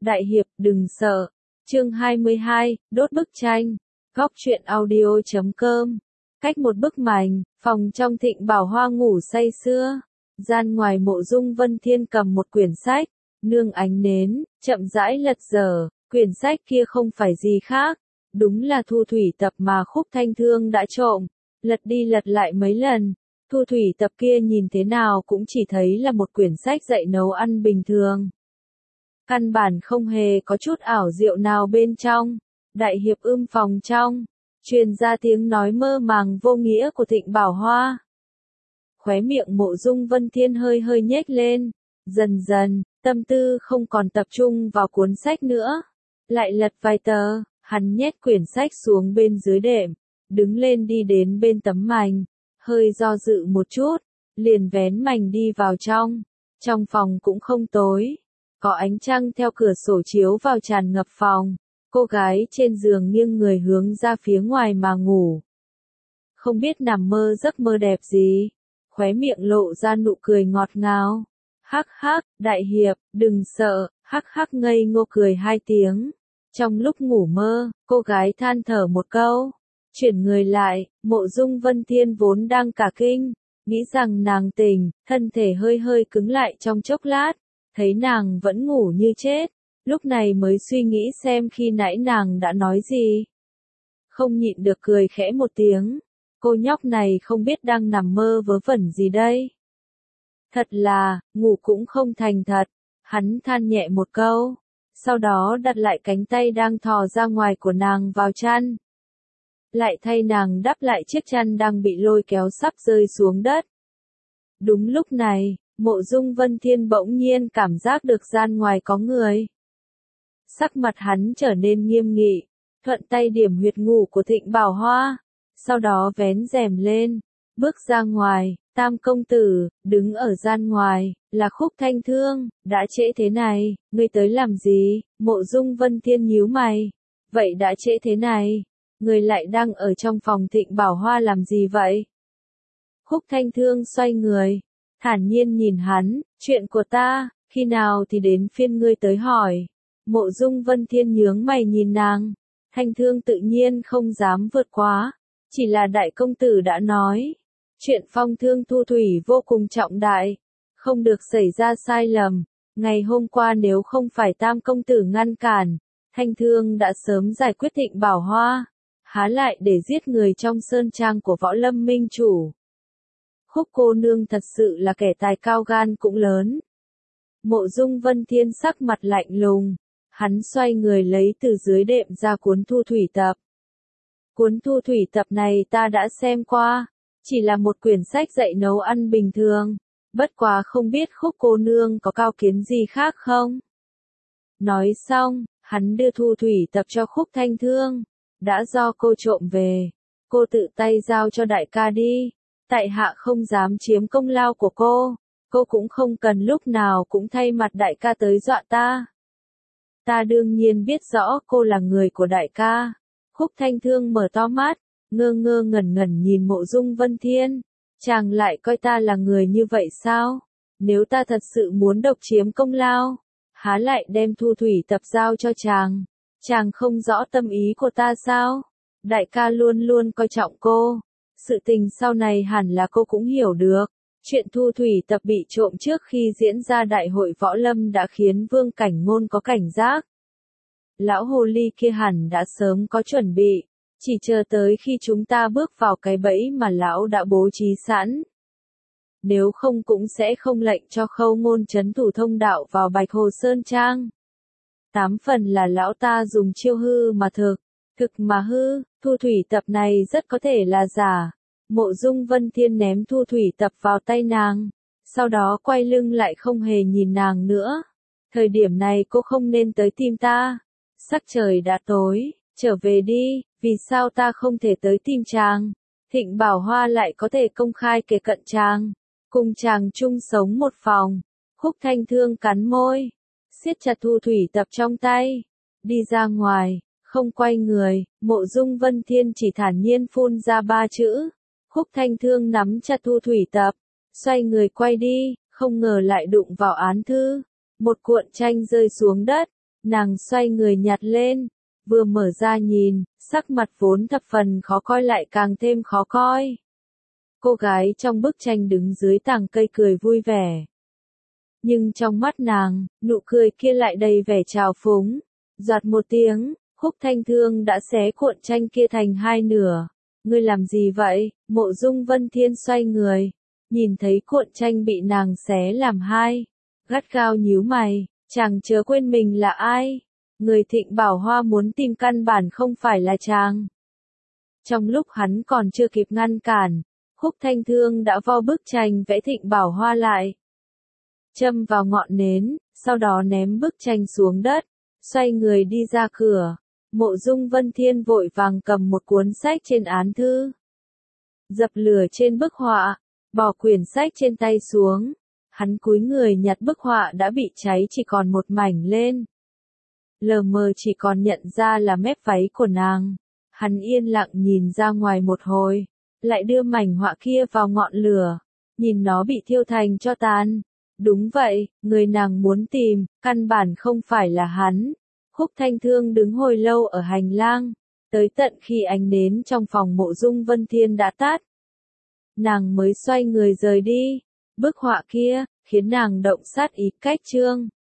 Đại hiệp, đừng sợ. Chương 22, đốt bức tranh. Góc truyện audio.com. Cách một bức mảnh, phòng trong Thịnh Bảo Hoa ngủ say sưa. Gian ngoài Mộ Dung Vân Thiên cầm một quyển sách, nương ánh nến, chậm rãi lật dở. Quyển sách kia không phải gì khác, đúng là Thu Thủy Tập mà Khúc Thanh Thương đã trộm. Lật đi lật lại mấy lần, Thu Thủy Tập kia nhìn thế nào cũng chỉ thấy là một quyển sách dạy nấu ăn bình thường. Căn bản không hề có chút ảo diệu nào bên trong. Đại hiệp phòng trong, truyền ra tiếng nói mơ màng vô nghĩa của Thịnh Bảo Hoa. Khóe miệng Mộ Dung Vân Thiên hơi hơi nhếch lên, dần dần, tâm tư không còn tập trung vào cuốn sách nữa. Lại lật vài tờ, hắn nhét quyển sách xuống bên dưới đệm, đứng lên đi đến bên tấm mành, hơi do dự một chút, liền vén mành đi vào trong. Trong phòng cũng không tối, có ánh trăng theo cửa sổ chiếu vào tràn ngập phòng. Cô gái trên giường nghiêng người hướng ra phía ngoài mà ngủ. Không biết nằm mơ giấc mơ đẹp gì, khóe miệng lộ ra nụ cười ngọt ngào. Hắc hắc, đại hiệp, đừng sợ, hắc hắc ngây ngô cười hai tiếng. Trong lúc ngủ mơ, cô gái than thở một câu. Chuyển người lại, Mộ Dung Vân Thiên vốn đang cả kinh, nghĩ rằng nàng tỉnh, thân thể hơi hơi cứng lại trong chốc lát, thấy nàng vẫn ngủ như chết, lúc này mới suy nghĩ xem khi nãy nàng đã nói gì. Không nhịn được cười khẽ một tiếng, cô nhóc này không biết đang nằm mơ vớ vẩn gì đây. Thật là, ngủ cũng không thành thật, hắn than nhẹ một câu, sau đó đặt lại cánh tay đang thò ra ngoài của nàng vào chăn. Lại thay nàng đắp lại chiếc chăn đang bị lôi kéo sắp rơi xuống đất. Đúng lúc này, Mộ Dung Vân Thiên bỗng nhiên cảm giác được gian ngoài có người. Sắc mặt hắn trở nên nghiêm nghị, thuận tay điểm huyệt ngủ của Thịnh Bảo Hoa, sau đó vén rèm lên, bước ra ngoài. Tam công tử, đứng ở gian ngoài, là Khúc Thanh Thương. Đã trễ thế này, ngươi tới làm gì? Mộ Dung Vân Thiên nhíu mày. Vậy đã trễ thế này, ngươi lại đang ở trong phòng Thịnh Bảo Hoa làm gì vậy? Khúc Thanh Thương xoay người, thản nhiên nhìn hắn, chuyện của ta, khi nào thì đến phiên ngươi tới hỏi. Mộ Dung Vân Thiên nhướng mày nhìn nàng. Thanh Thương tự nhiên không dám vượt quá, chỉ là đại công tử đã nói. Chuyện phong thương Thu Thủy vô cùng trọng đại, không được xảy ra sai lầm. Ngày hôm qua nếu không phải Tam công tử ngăn cản, Thanh Thương đã sớm giải quyết Thịnh Bảo Hoa, há lại để giết người trong sơn trang của Võ Lâm Minh chủ. Khúc cô nương thật sự là kẻ tài cao gan cũng lớn. Mộ Dung Vân Thiên sắc mặt lạnh lùng, hắn xoay người lấy từ dưới đệm ra cuốn Thu Thủy Tập. Cuốn Thu Thủy Tập này ta đã xem qua. Chỉ là một quyển sách dạy nấu ăn bình thường, bất quá không biết Khúc cô nương có cao kiến gì khác không? Nói xong, hắn đưa Thu Thủy Tập cho Khúc Thanh Thương. Đã do cô trộm về, cô tự tay giao cho đại ca đi. Tại hạ không dám chiếm công lao của cô cũng không cần lúc nào cũng thay mặt đại ca tới dọa ta. Ta đương nhiên biết rõ cô là người của đại ca. Khúc Thanh Thương mở to mắt, ngơ ngơ ngẩn ngẩn nhìn Mộ Dung Vân Thiên. Chàng lại coi ta là người như vậy sao? Nếu ta thật sự muốn độc chiếm công lao, há lại đem Thu Thủy Tập giao cho chàng? Chàng không rõ tâm ý của ta sao? Đại ca luôn luôn coi trọng cô. Sự tình sau này hẳn là cô cũng hiểu được. Chuyện Thu Thủy Tập bị trộm trước khi diễn ra đại hội võ lâm đã khiến Vương Cảnh Ngôn có cảnh giác. Lão hồ ly kia hẳn đã sớm có chuẩn bị, chỉ chờ tới khi chúng ta bước vào cái bẫy mà lão đã bố trí sẵn. Nếu không cũng sẽ không lệnh cho Khâu Ngôn trấn thủ thông đạo vào Bạch Hồ Sơn Trang. 8 phần là lão ta dùng chiêu hư mà thực mà hư. Thu Thủy Tập này rất có thể là giả. Mộ Dung Vân Thiên ném Thu Thủy Tập vào tay nàng, sau đó quay lưng lại không hề nhìn nàng nữa. Thời điểm này cô không nên tới tìm ta. Sắc trời đã tối, trở về đi, vì sao ta không thể tới tìm chàng? Thịnh Bảo Hoa lại có thể công khai kề cận chàng, cùng chàng chung sống một phòng. Khúc Thanh Thương cắn môi, siết chặt Thu Thủy Tập trong tay, đi ra ngoài, không quay người. Mộ Dung Vân Thiên chỉ thản nhiên phun ra 3 chữ. Khúc Thanh Thương nắm chặt Thu Thủy Tập, xoay người quay đi, không ngờ lại đụng vào án thư. Một cuộn tranh rơi xuống đất, Nàng xoay người nhặt lên, vừa mở ra nhìn, sắc mặt vốn thập phần khó coi lại càng thêm khó coi. Cô gái trong bức tranh đứng dưới tàng cây cười vui vẻ. Nhưng trong mắt nàng, nụ cười kia lại đầy vẻ trào phúng. Doạt một tiếng, Khúc Thanh Thương đã xé cuộn tranh kia thành hai nửa. Ngươi làm gì vậy? Mộ Dung Vân Thiên xoay người, nhìn thấy cuộn tranh bị nàng xé làm hai, gắt gao nhíu mày, chàng chớ quên mình là ai. Người Thịnh Bảo Hoa muốn tìm căn bản không phải là chàng. Trong lúc hắn còn chưa kịp ngăn cản, Khúc Thanh Thương đã vo bức tranh vẽ Thịnh Bảo Hoa lại, châm vào ngọn nến, sau đó ném bức tranh xuống đất, xoay người đi ra cửa. Mộ Dung Vân Thiên vội vàng cầm một cuốn sách trên án thư, dập lửa trên bức họa, bỏ quyển sách trên tay xuống. Hắn cúi người nhặt bức họa đã bị cháy chỉ còn một mảnh lên. Lờ mờ chỉ còn nhận ra là mép váy của nàng. Hắn yên lặng nhìn ra ngoài một hồi, lại đưa mảnh họa kia vào ngọn lửa, nhìn nó bị thiêu thành tro tàn. Đúng vậy, người nàng muốn tìm, căn bản không phải là hắn. Khúc Thanh Thương đứng hồi lâu ở hành lang, tới tận khi ánh nến trong phòng Mộ Dung Vân Thiên đã tắt, nàng mới xoay người rời đi. Bức họa kia, khiến nàng động sát ý cách chương.